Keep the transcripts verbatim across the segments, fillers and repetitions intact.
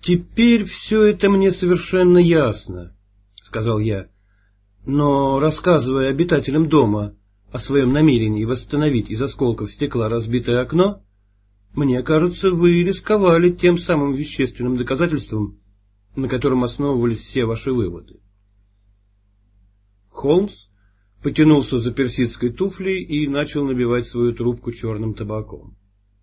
Теперь все это мне совершенно ясно, — сказал я. Но, рассказывая обитателям дома о своем намерении восстановить из осколков стекла разбитое окно, мне кажется, вы рисковали тем самым вещественным доказательством, на котором основывались все ваши выводы. Холмс потянулся за персидской туфлей и начал набивать свою трубку черным табаком.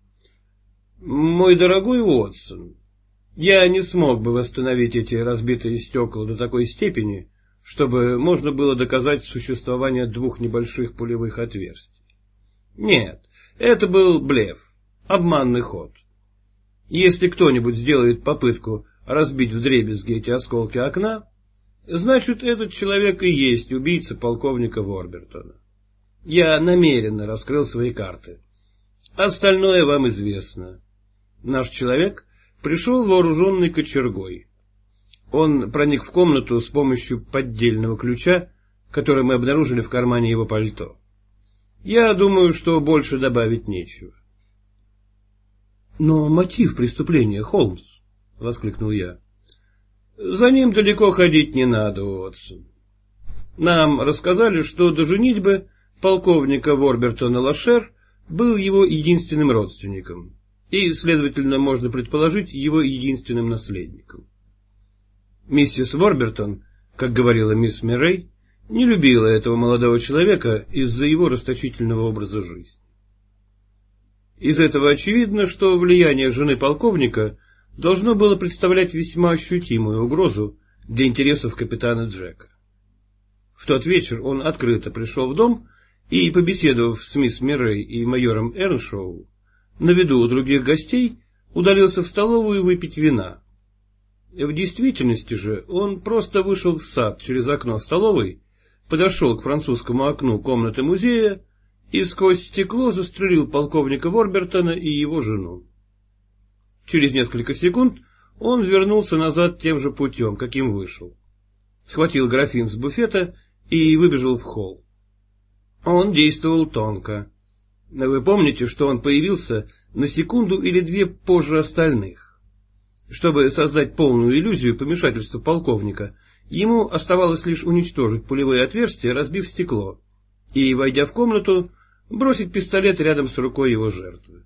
— Мой дорогой Уотсон, я не смог бы восстановить эти разбитые стекла до такой степени, чтобы можно было доказать существование двух небольших пулевых отверстий. Нет, это был блеф, обманный ход. Если кто-нибудь сделает попытку разбить вдребезги эти осколки окна, значит, этот человек и есть убийца полковника Ворбертона. Я намеренно раскрыл свои карты. Остальное вам известно. Наш человек пришел вооруженный кочергой. Он проник в комнату с помощью поддельного ключа, который мы обнаружили в кармане его пальто. Я думаю, что больше добавить нечего. — Но мотив преступления, Холмс, — воскликнул я. — За ним далеко ходить не надо, Уотсон. Нам рассказали, что до женитьбы полковника Ворбертона Лашер был его единственным родственником и, следовательно, можно предположить, его единственным наследником. Миссис Ворбертон, как говорила мисс Миррей, не любила этого молодого человека из-за его расточительного образа жизни. Из этого очевидно, что влияние жены полковника должно было представлять весьма ощутимую угрозу для интересов капитана Джека. В тот вечер он открыто пришел в дом и, побеседовав с мисс Миррей и майором Эрншоу, на виду у других гостей удалился в столовую выпить вина. В действительности же он просто вышел в сад через окно столовой, подошел к французскому окну комнаты музея и сквозь стекло застрелил полковника Ворбертона и его жену. Через несколько секунд он вернулся назад тем же путем, каким вышел. Схватил графин с буфета и выбежал в холл. Он действовал тонко. Вы помните, что он появился на секунду или две позже остальных. Чтобы создать полную иллюзию помешательства полковника, ему оставалось лишь уничтожить пулевые отверстия, разбив стекло, и, войдя в комнату, бросить пистолет рядом с рукой его жертвы.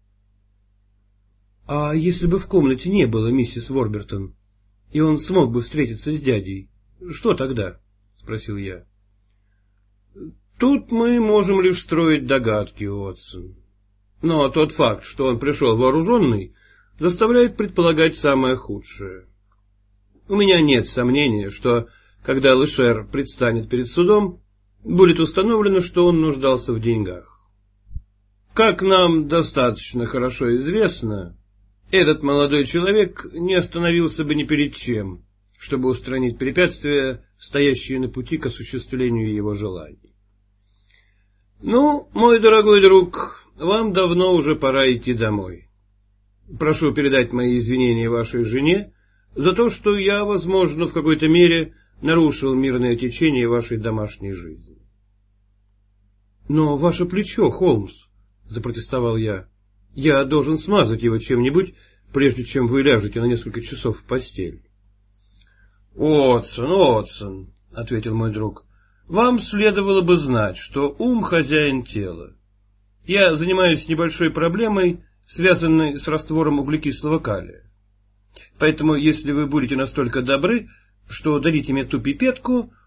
— А если бы в комнате не было миссис Ворбертон, и он смог бы встретиться с дядей, что тогда? — спросил я. — Тут мы можем лишь строить догадки, Уотсон. Но тот факт, что он пришел вооруженный, заставляет предполагать самое худшее. У меня нет сомнения, что, когда Лешер предстанет перед судом, будет установлено, что он нуждался в деньгах. Как нам достаточно хорошо известно, этот молодой человек не остановился бы ни перед чем, чтобы устранить препятствия, стоящие на пути к осуществлению его желаний. Ну, мой дорогой друг, вам давно уже пора идти домой. Прошу передать мои извинения вашей жене за то, что я, возможно, в какой-то мере нарушил мирное течение вашей домашней жизни. — Но ваше плечо, Холмс, — запротестовал я, — я должен смазать его чем-нибудь, прежде чем вы ляжете на несколько часов в постель. — Уотсон, Уотсон, — ответил мой друг, — вам следовало бы знать, что ум хозяин тела. Я занимаюсь небольшой проблемой, связанной с раствором углекислого калия. Поэтому, если вы будете настолько добры, что дадите мне ту пипетку,